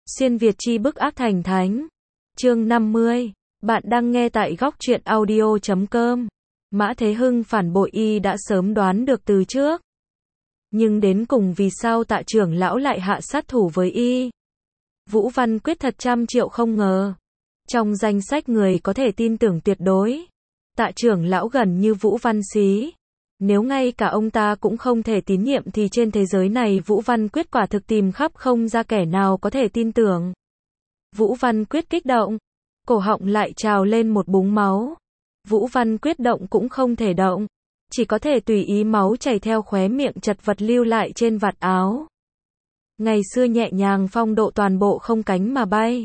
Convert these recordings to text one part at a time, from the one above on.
Xuyên Việt chi bức ác thành thánh. Chương 50. Bạn đang nghe tại góc truyện audio.com. Mã Thế Hưng phản bội y đã sớm đoán được từ trước. Nhưng đến cùng vì sao Tạ trưởng lão lại hạ sát thủ với y? Vũ Văn Quyết thật trăm triệu không ngờ. Trong danh sách người có thể tin tưởng tuyệt đối, Tạ trưởng lão gần như Vũ Văn Xí. Nếu ngay cả ông ta cũng không thể tín nhiệm thì trên thế giới này Vũ Văn Quyết quả thực tìm khắp không ra kẻ nào có thể tin tưởng. Vũ Văn Quyết kích động, cổ họng lại trào lên một búng máu. Vũ Văn Quyết động cũng không thể động, chỉ có thể tùy ý máu chảy theo khóe miệng chật vật lưu lại trên vạt áo. Ngày xưa nhẹ nhàng phong độ toàn bộ không cánh mà bay.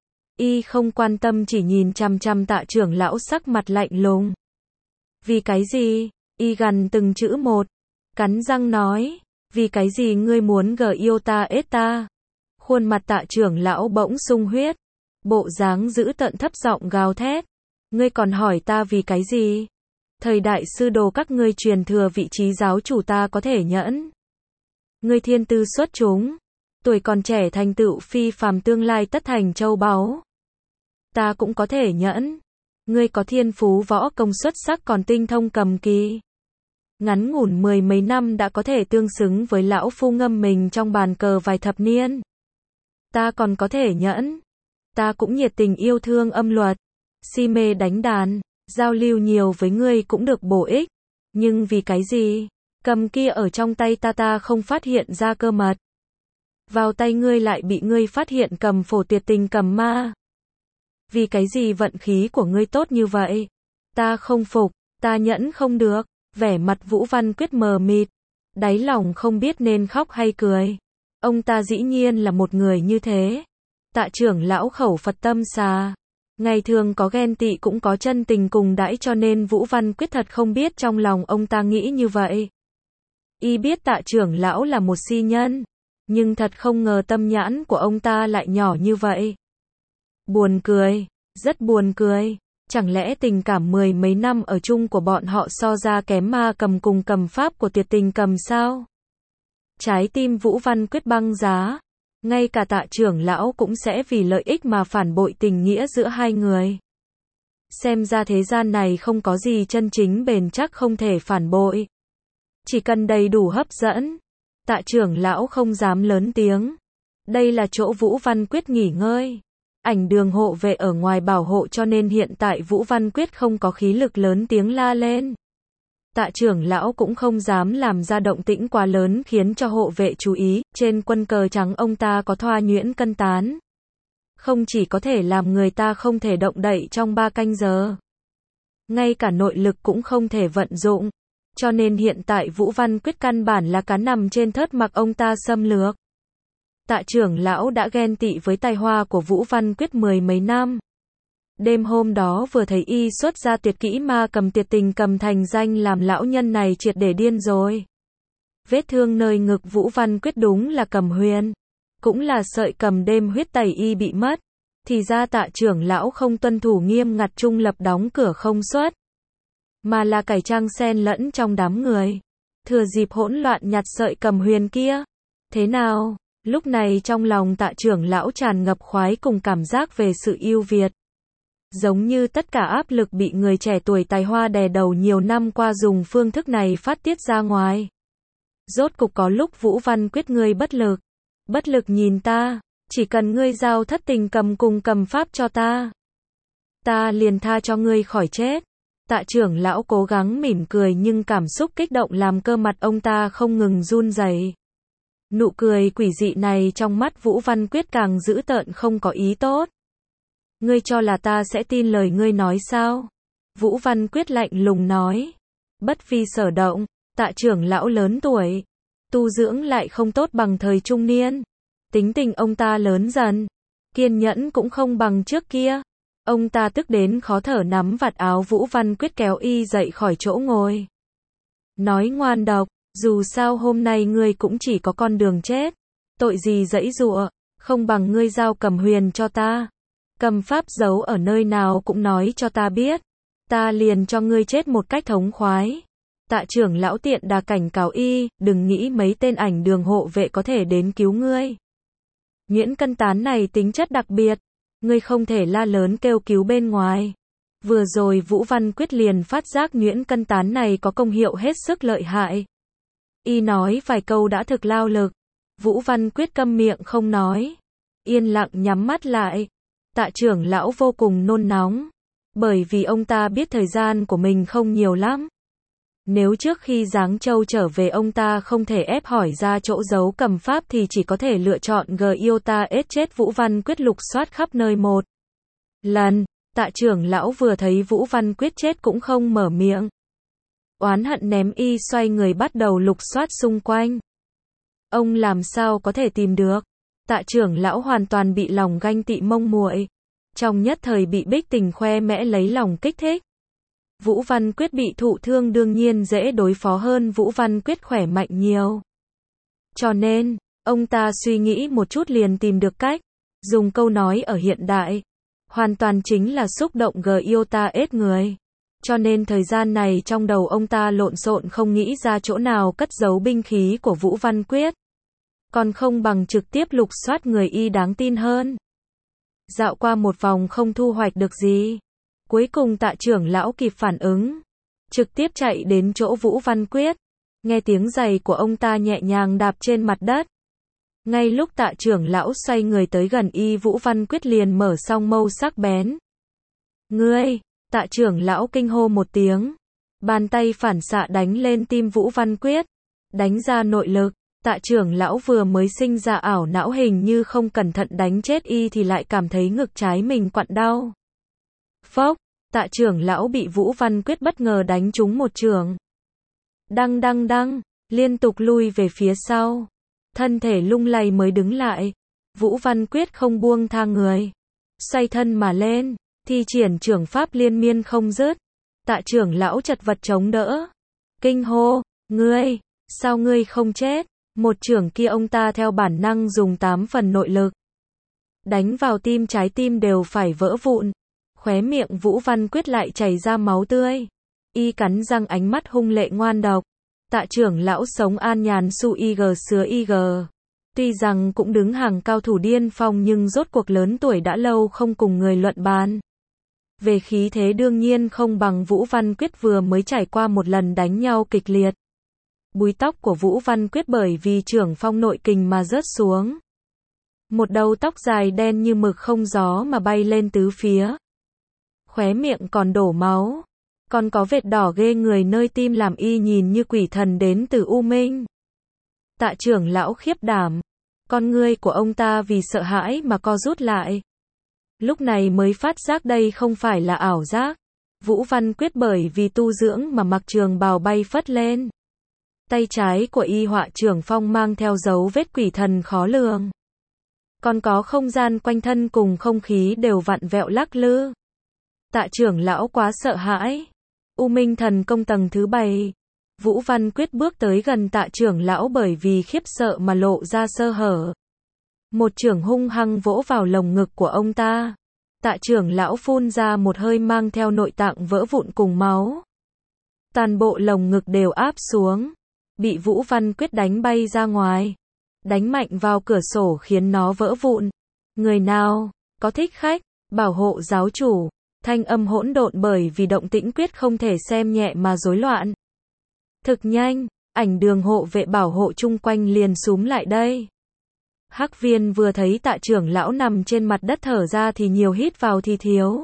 Y không quan tâm, chỉ nhìn chằm chằm Tạ trưởng lão sắc mặt lạnh lùng. Vì cái gì? Y gằn từng chữ một, cắn răng nói, vì cái gì ngươi muốn yêu ta ết ta? Khuôn mặt Tạ trưởng lão bỗng sung huyết, bộ dáng dữ tợn thấp giọng gào thét, ngươi còn hỏi ta vì cái gì? Thời đại sư đồ các ngươi truyền thừa vị trí giáo chủ ta có thể nhẫn. Ngươi thiên tư xuất chúng, tuổi còn trẻ thành tựu phi phàm, tương lai tất thành châu báu. Ta cũng có thể nhẫn. Ngươi có thiên phú võ công xuất sắc, còn tinh thông cầm kỳ. Ngắn ngủn mười mấy năm đã có thể tương xứng với lão phu ngâm mình trong bàn cờ vài thập niên. Ta còn có thể nhẫn. Ta cũng nhiệt tình yêu thương âm luật, si mê đánh đàn, giao lưu nhiều với ngươi cũng được bổ ích. Nhưng vì cái gì? Cầm kia ở trong tay ta không phát hiện ra cơ mật. Vào tay ngươi lại bị ngươi phát hiện cầm phổ tuyệt tình cầm ma. Vì cái gì vận khí của ngươi tốt như vậy? Ta không phục, ta nhẫn không được. Vẻ mặt Vũ Văn Quyết mờ mịt, đáy lòng không biết nên khóc hay cười. Ông ta dĩ nhiên là một người như thế. Tạ trưởng lão khẩu Phật tâm xà, ngày thường có ghen tị cũng có chân tình cùng đãi, cho nên Vũ Văn Quyết thật không biết trong lòng ông ta nghĩ như vậy. Y biết Tạ trưởng lão là một si nhân, nhưng thật không ngờ tâm nhãn của ông ta lại nhỏ như vậy. Buồn cười, rất buồn cười. Chẳng lẽ tình cảm mười mấy năm ở chung của bọn họ so ra kém ma cầm cùng cầm pháp của tuyệt tình cầm sao? Trái tim Vũ Văn Quyết băng giá. Ngay cả Tạ trưởng lão cũng sẽ vì lợi ích mà phản bội tình nghĩa giữa hai người. Xem ra thế gian này không có gì chân chính bền chắc không thể phản bội. Chỉ cần đầy đủ hấp dẫn. Tạ trưởng lão không dám lớn tiếng. Đây là chỗ Vũ Văn Quyết nghỉ ngơi. Ảnh đường hộ vệ ở ngoài bảo hộ, cho nên hiện tại Vũ Văn Quyết không có khí lực lớn tiếng la lên. Tạ trưởng lão cũng không dám làm ra động tĩnh quá lớn khiến cho hộ vệ chú ý. Trên quân cờ trắng ông ta có thoa nhuyễn cân tán, không chỉ có thể làm người ta không thể động đậy trong 3 canh giờ, ngay cả nội lực cũng không thể vận dụng. Cho nên hiện tại Vũ Văn Quyết căn bản là cá nằm trên thớt mặc ông ta xâm lược. Tạ trưởng lão đã ghen tị với tài hoa của Vũ Văn Quyết mười mấy năm. Đêm hôm đó vừa thấy y xuất ra tuyệt kỹ ma cầm tuyệt tình cầm thành danh, làm lão nhân này triệt để điên rồi. Vết thương nơi ngực Vũ Văn Quyết đúng là cầm huyền, cũng là sợi cầm đêm huyết tẩy y bị mất. Thì ra Tạ trưởng lão không tuân thủ nghiêm ngặt trung lập đóng cửa không xuất, mà là cải trang xen lẫn trong đám người, thừa dịp hỗn loạn nhặt sợi cầm huyền kia. Thế nào? Lúc này trong lòng Tạ trưởng lão tràn ngập khoái cùng cảm giác về sự ưu việt. Giống như tất cả áp lực bị người trẻ tuổi tài hoa đè đầu nhiều năm qua dùng phương thức này phát tiết ra ngoài. Rốt cục có lúc Vũ Văn Quyết ngươi bất lực. Bất lực nhìn ta, chỉ cần ngươi giao thất tình cầm cùng cầm pháp cho ta, ta liền tha cho ngươi khỏi chết. Tạ trưởng lão cố gắng mỉm cười nhưng cảm xúc kích động làm cơ mặt ông ta không ngừng run rẩy. Nụ cười quỷ dị này trong mắt Vũ Văn Quyết càng dữ tợn, không có ý tốt. Ngươi cho là ta sẽ tin lời ngươi nói sao? Vũ Văn Quyết lạnh lùng nói. Bất phi sở động, Tạ trưởng lão lớn tuổi, tu dưỡng lại không tốt bằng thời trung niên. Tính tình ông ta lớn dần, kiên nhẫn cũng không bằng trước kia. Ông ta tức đến khó thở nắm vạt áo Vũ Văn Quyết kéo y dậy khỏi chỗ ngồi. Nói ngoan độc, dù sao hôm nay ngươi cũng chỉ có con đường chết. Tội gì giãy giụa, không bằng ngươi giao cầm huyền cho ta. Cầm pháp giấu ở nơi nào cũng nói cho ta biết. Ta liền cho ngươi chết một cách thống khoái. Tạ trưởng lão tiện đà cảnh cáo y, đừng nghĩ mấy tên ảnh đường hộ vệ có thể đến cứu ngươi. Nhuyễn cân tán này tính chất đặc biệt, ngươi không thể la lớn kêu cứu bên ngoài. Vừa rồi Vũ Văn Quyết liền phát giác nhuyễn cân tán này có công hiệu hết sức lợi hại. Y nói vài câu đã thực lao lực. Vũ Văn Quyết câm miệng không nói. Yên lặng nhắm mắt lại. Tạ trưởng lão vô cùng nôn nóng. Bởi vì ông ta biết thời gian của mình không nhiều lắm. Nếu trước khi Giáng Châu trở về ông ta không thể ép hỏi ra chỗ giấu cầm pháp thì chỉ có thể lựa chọn Giota ết chết Vũ Văn Quyết lục soát khắp nơi một lần. Tạ trưởng lão vừa thấy Vũ Văn Quyết chết cũng không mở miệng. Oán hận ném y xoay người bắt đầu lục soát xung quanh. Ông làm sao có thể tìm được? Tạ trưởng lão hoàn toàn bị lòng ganh tị mông muội. Trong nhất thời bị Bích Tình khoe mẽ lấy lòng kích thích. Vũ Văn Quyết bị thụ thương đương nhiên dễ đối phó hơn Vũ Văn Quyết khỏe mạnh nhiều. Cho nên, ông ta suy nghĩ một chút liền tìm được cách. Dùng câu nói ở hiện đại. Hoàn toàn chính là xúc động Giota ết người. Cho nên thời gian này trong đầu ông ta lộn xộn không nghĩ ra chỗ nào cất giấu binh khí của Vũ Văn Quyết. Còn không bằng trực tiếp lục soát người y đáng tin hơn. Dạo qua một vòng không thu hoạch được gì. Cuối cùng Tạ trưởng lão kịp phản ứng. Trực tiếp chạy đến chỗ Vũ Văn Quyết. Nghe tiếng giày của ông ta nhẹ nhàng đạp trên mặt đất. Ngay lúc Tạ trưởng lão xoay người tới gần y Vũ Văn Quyết liền mở song mâu sắc bén. Ngươi! Tạ trưởng lão kinh hô một tiếng. Bàn tay phản xạ đánh lên tim Vũ Văn Quyết. Đánh ra nội lực. Tạ trưởng lão vừa mới sinh ra ảo não hình như không cẩn thận đánh chết y thì lại cảm thấy ngực trái mình quặn đau. Phốc! Tạ trưởng lão bị Vũ Văn Quyết bất ngờ đánh trúng một chưởng. Đăng đăng đăng! Liên tục lui về phía sau. Thân thể lung lay mới đứng lại. Vũ Văn Quyết không buông tha người. Xoay thân mà lên. Thi triển trưởng pháp liên miên không dứt. Tạ trưởng lão chật vật chống đỡ. Kinh hô, ngươi, sao ngươi không chết? Một chưởng kia ông ta theo bản năng dùng 8 phần nội lực. Đánh vào tim trái tim đều phải vỡ vụn. Khóe miệng Vũ Văn Quyết lại chảy ra máu tươi. Y cắn răng ánh mắt hung lệ ngoan độc. Tạ trưởng lão sống an nhàn su ig sứa ig. Tuy rằng cũng đứng hàng cao thủ điên phong nhưng rốt cuộc lớn tuổi đã lâu không cùng người luận bàn. Về khí thế đương nhiên không bằng Vũ Văn Quyết vừa mới trải qua một lần đánh nhau kịch liệt. Búi tóc của Vũ Văn Quyết bởi vì trưởng phong nội kình mà rớt xuống. Một đầu tóc dài đen như mực không gió mà bay lên tứ phía. Khóe miệng còn đổ máu. Còn có vệt đỏ ghê người nơi tim làm y nhìn như quỷ thần đến từ U Minh. Tạ trưởng lão khiếp đảm. Con ngươi của ông ta vì sợ hãi mà co rút lại. Lúc này mới phát giác đây không phải là ảo giác. Vũ Văn Quyết bởi vì tu dưỡng mà mặc trường bào bay phất lên. Tay trái của y họa trưởng phong mang theo dấu vết quỷ thần khó lường. Còn có không gian quanh thân cùng không khí đều vặn vẹo lắc lư. Tạ trưởng lão quá sợ hãi. U Minh thần công tầng thứ 7. Vũ Văn Quyết bước tới gần tạ trưởng lão bởi vì khiếp sợ mà lộ ra sơ hở. Một chưởng hung hăng vỗ vào lồng ngực của ông ta. Tạ trưởng lão phun ra một hơi mang theo nội tạng vỡ vụn cùng máu. Toàn bộ lồng ngực đều áp xuống. Bị Vũ Văn Quyết đánh bay ra ngoài. Đánh mạnh vào cửa sổ khiến nó vỡ vụn. Người nào có thích khách, bảo hộ giáo chủ. Thanh âm hỗn độn bởi vì động tĩnh Quyết không thể xem nhẹ mà rối loạn. Thực nhanh, ảnh đường hộ vệ bảo hộ chung quanh liền xúm lại đây. Hắc Viên vừa thấy tạ trưởng lão nằm trên mặt đất thở ra thì nhiều hít vào thì thiếu.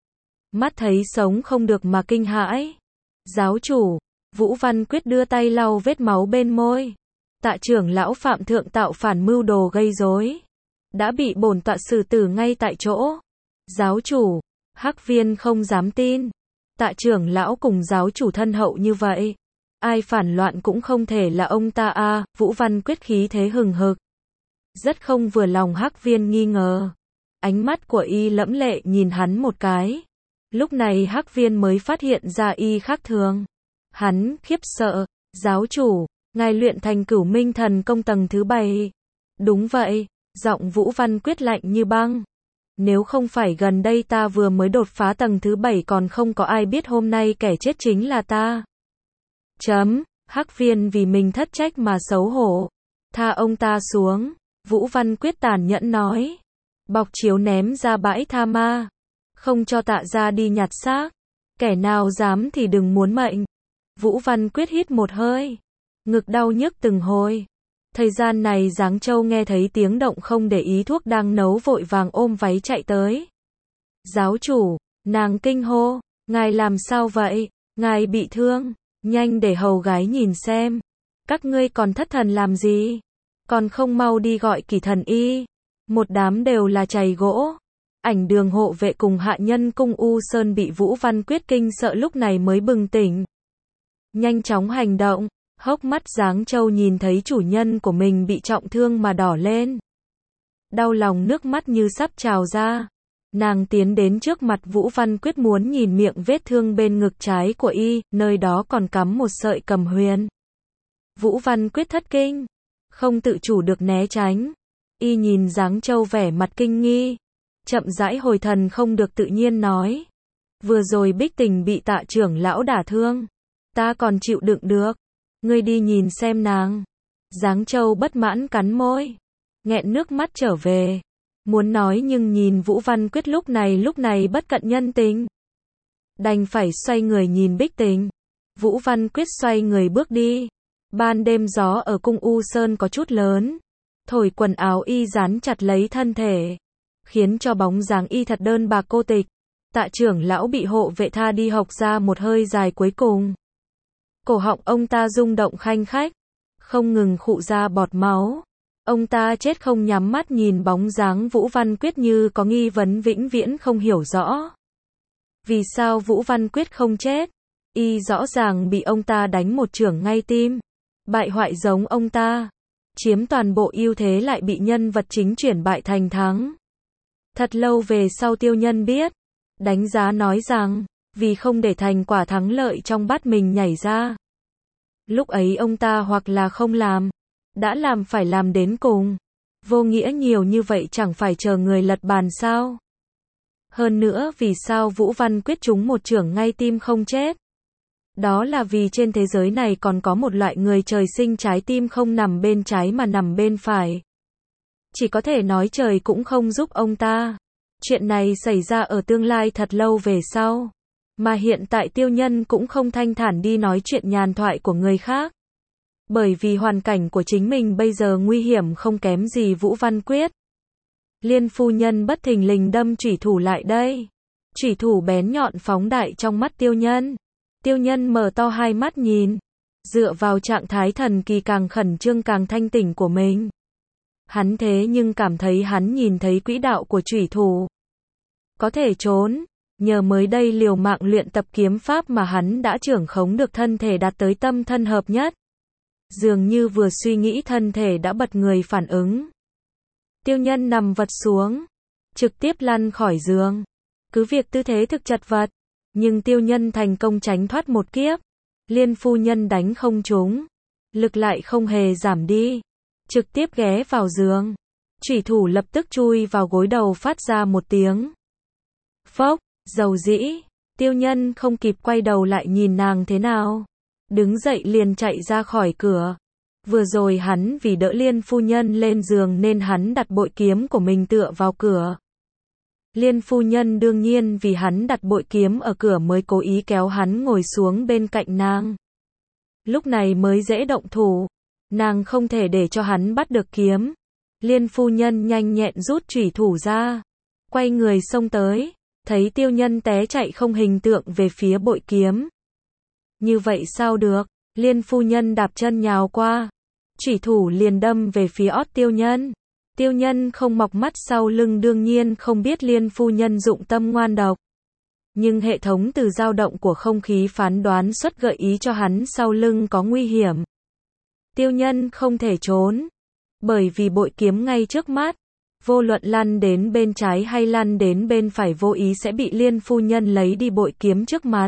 Mắt thấy sống không được mà kinh hãi. Giáo chủ, Vũ Văn Quyết đưa tay lau vết máu bên môi. Tạ trưởng lão phạm thượng tạo phản mưu đồ gây rối. Đã bị bổn tọa xử tử ngay tại chỗ. Giáo chủ, Hắc Viên không dám tin. Tạ trưởng lão cùng giáo chủ thân hậu như vậy. Ai phản loạn cũng không thể là ông ta a. Vũ Văn Quyết khí thế hừng hực. Rất không vừa lòng Hắc Viên nghi ngờ. Ánh mắt của y lẫm lệ nhìn hắn một cái. Lúc này Hắc Viên mới phát hiện ra y khác thường. Hắn khiếp sợ. Giáo chủ, ngài luyện thành Cửu Minh thần công tầng thứ 7. Đúng vậy. Giọng Vũ Văn Quyết lạnh như băng. Nếu không phải gần đây ta vừa mới đột phá tầng thứ 7 còn không có ai biết hôm nay kẻ chết chính là ta. Hắc Viên vì mình thất trách mà xấu hổ. Tha ông ta xuống. Vũ Văn Quyết tàn nhẫn nói. Bọc chiếu ném ra bãi tha ma. Không cho Tạ gia đi nhặt xác. Kẻ nào dám thì đừng muốn mệnh. Vũ Văn Quyết hít một hơi. Ngực đau nhức từng hồi. Thời gian này Giáng Châu nghe thấy tiếng động không để ý thuốc đang nấu vội vàng ôm váy chạy tới. Giáo chủ, nàng kinh hô, ngài làm sao vậy, ngài bị thương, nhanh để hầu gái nhìn xem. Các ngươi còn thất thần làm gì? Còn không mau đi gọi Kỷ thần y. Một đám đều là chày gỗ. Ảnh Đường hộ vệ cùng hạ nhân cung U Sơn bị Vũ Văn Quyết kinh sợ lúc này mới bừng tỉnh. Nhanh chóng hành động. Hốc mắt Giáng Châu nhìn thấy chủ nhân của mình bị trọng thương mà đỏ lên. Đau lòng nước mắt như sắp trào ra. Nàng tiến đến trước mặt Vũ Văn Quyết muốn nhìn miệng vết thương bên ngực trái của y, nơi đó còn cắm một sợi cầm huyền. Vũ Văn Quyết thất kinh, không tự chủ được né tránh. Y nhìn Giáng Châu vẻ mặt kinh nghi, chậm rãi hồi thần không được tự nhiên nói. Vừa rồi Bích Tình bị Tạ trưởng lão đả thương, ta còn chịu đựng được. Ngươi đi nhìn xem nàng. Giáng Châu bất mãn cắn môi, nghẹn nước mắt trở về. Muốn nói nhưng nhìn Vũ Văn Quyết lúc này bất cận nhân tình. Đành phải xoay người nhìn Bích Tình. Vũ Văn Quyết xoay người bước đi. Ban đêm gió ở cung U Sơn có chút lớn. Thổi quần áo y dán chặt lấy thân thể. Khiến cho bóng dáng y thật đơn bạc cô tịch. Tạ trưởng lão bị hộ vệ tha đi hộc ra một hơi dài cuối cùng. Cổ họng ông ta rung động khanh khách. Không ngừng khụ ra bọt máu. Ông ta chết không nhắm mắt nhìn bóng dáng Vũ Văn Quyết như có nghi vấn vĩnh viễn không hiểu rõ. Vì sao Vũ Văn Quyết không chết? Y rõ ràng bị ông ta đánh một chưởng ngay tim. Bại hoại giống ông ta. Chiếm toàn bộ ưu thế lại bị nhân vật chính chuyển bại thành thắng. Thật lâu về sau Tiêu Nhân biết. Đánh giá nói rằng, vì không để thành quả thắng lợi trong bát mình nhảy ra. Lúc ấy ông ta hoặc là không làm. Đã làm phải làm đến cùng. Vô nghĩa nhiều như vậy chẳng phải chờ người lật bàn sao? Hơn nữa vì sao Vũ Văn Quyết trúng một chưởng ngay tim không chết? Đó là vì trên thế giới này còn có một loại người trời sinh trái tim không nằm bên trái mà nằm bên phải. Chỉ có thể nói trời cũng không giúp ông ta. Chuyện này xảy ra ở tương lai thật lâu về sau. Mà hiện tại Tiêu Nhân cũng không thanh thản đi nói chuyện nhàn thoại của người khác. Bởi vì hoàn cảnh của chính mình bây giờ nguy hiểm không kém gì Vũ Văn Quyết. Liên phu nhân bất thình lình đâm chủy thủ lại đây. Chủy thủ bén nhọn phóng đại trong mắt Tiêu Nhân. Tiêu Nhân mở to hai mắt nhìn. Dựa vào trạng thái thần kỳ càng khẩn trương càng thanh tỉnh của mình. Hắn thế nhưng cảm thấy hắn nhìn thấy quỹ đạo của chủy thủ. Có thể trốn. Nhờ mới đây liều mạng luyện tập kiếm pháp mà hắn đã trưởng khống được thân thể đạt tới tâm thân hợp nhất. Dường như vừa suy nghĩ thân thể đã bật người phản ứng. Tiêu Nhân nằm vật xuống. Trực tiếp lăn khỏi giường. Cứ việc tư thế thực chật vật. Nhưng Tiêu Nhân thành công tránh thoát một kiếp. Liên phu nhân đánh không trúng. Lực lại không hề giảm đi. Trực tiếp ghé vào giường. Chủy thủ lập tức chui vào gối đầu phát ra một tiếng. Phốc, dầu dĩ. Tiêu Nhân không kịp quay đầu lại nhìn nàng thế nào. Đứng dậy liền chạy ra khỏi cửa. Vừa rồi hắn vì đỡ Liên phu nhân lên giường nên hắn đặt bội kiếm của mình tựa vào cửa. Liên phu nhân đương nhiên vì hắn đặt bội kiếm ở cửa mới cố ý kéo hắn ngồi xuống bên cạnh nàng. Lúc này mới dễ động thủ. Nàng không thể để cho hắn bắt được kiếm. Liên phu nhân nhanh nhẹn rút chủy thủ ra. Quay người xông tới. Thấy Tiêu Nhân té chạy không hình tượng về phía bội kiếm. Như vậy sao được? Liên phu nhân đạp chân nhào qua. Chủy thủ liền đâm về phía ót Tiêu Nhân. Tiêu Nhân không mọc mắt sau lưng đương nhiên không biết Liên phu nhân dụng tâm ngoan độc. Nhưng hệ thống từ dao động của không khí phán đoán xuất gợi ý cho hắn sau lưng có nguy hiểm. Tiêu Nhân không thể trốn. Bởi vì bội kiếm ngay trước mắt. Vô luận lăn đến bên trái hay lăn đến bên phải vô ý sẽ bị Liên phu nhân lấy đi bội kiếm trước mặt.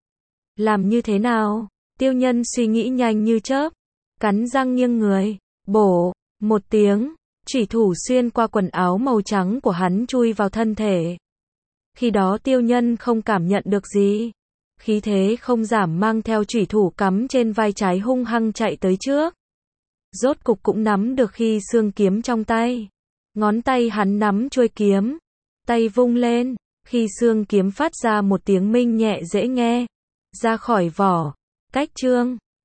Làm như thế nào? Tiêu Nhân suy nghĩ nhanh như chớp. Cắn răng nghiêng người. Bổ. Một tiếng. Chủy thủ xuyên qua quần áo màu trắng của hắn chui vào thân thể. Khi đó Tiêu Nhân không cảm nhận được gì. Khí thế không giảm mang theo chủy thủ cắm trên vai trái hung hăng chạy tới trước. rốt cục cũng nắm được khi xương kiếm trong tay. Ngón tay hắn nắm chuôi kiếm, tay vung lên, khi xương kiếm phát ra một tiếng minh nhẹ dễ nghe, ra khỏi vỏ. Cách chương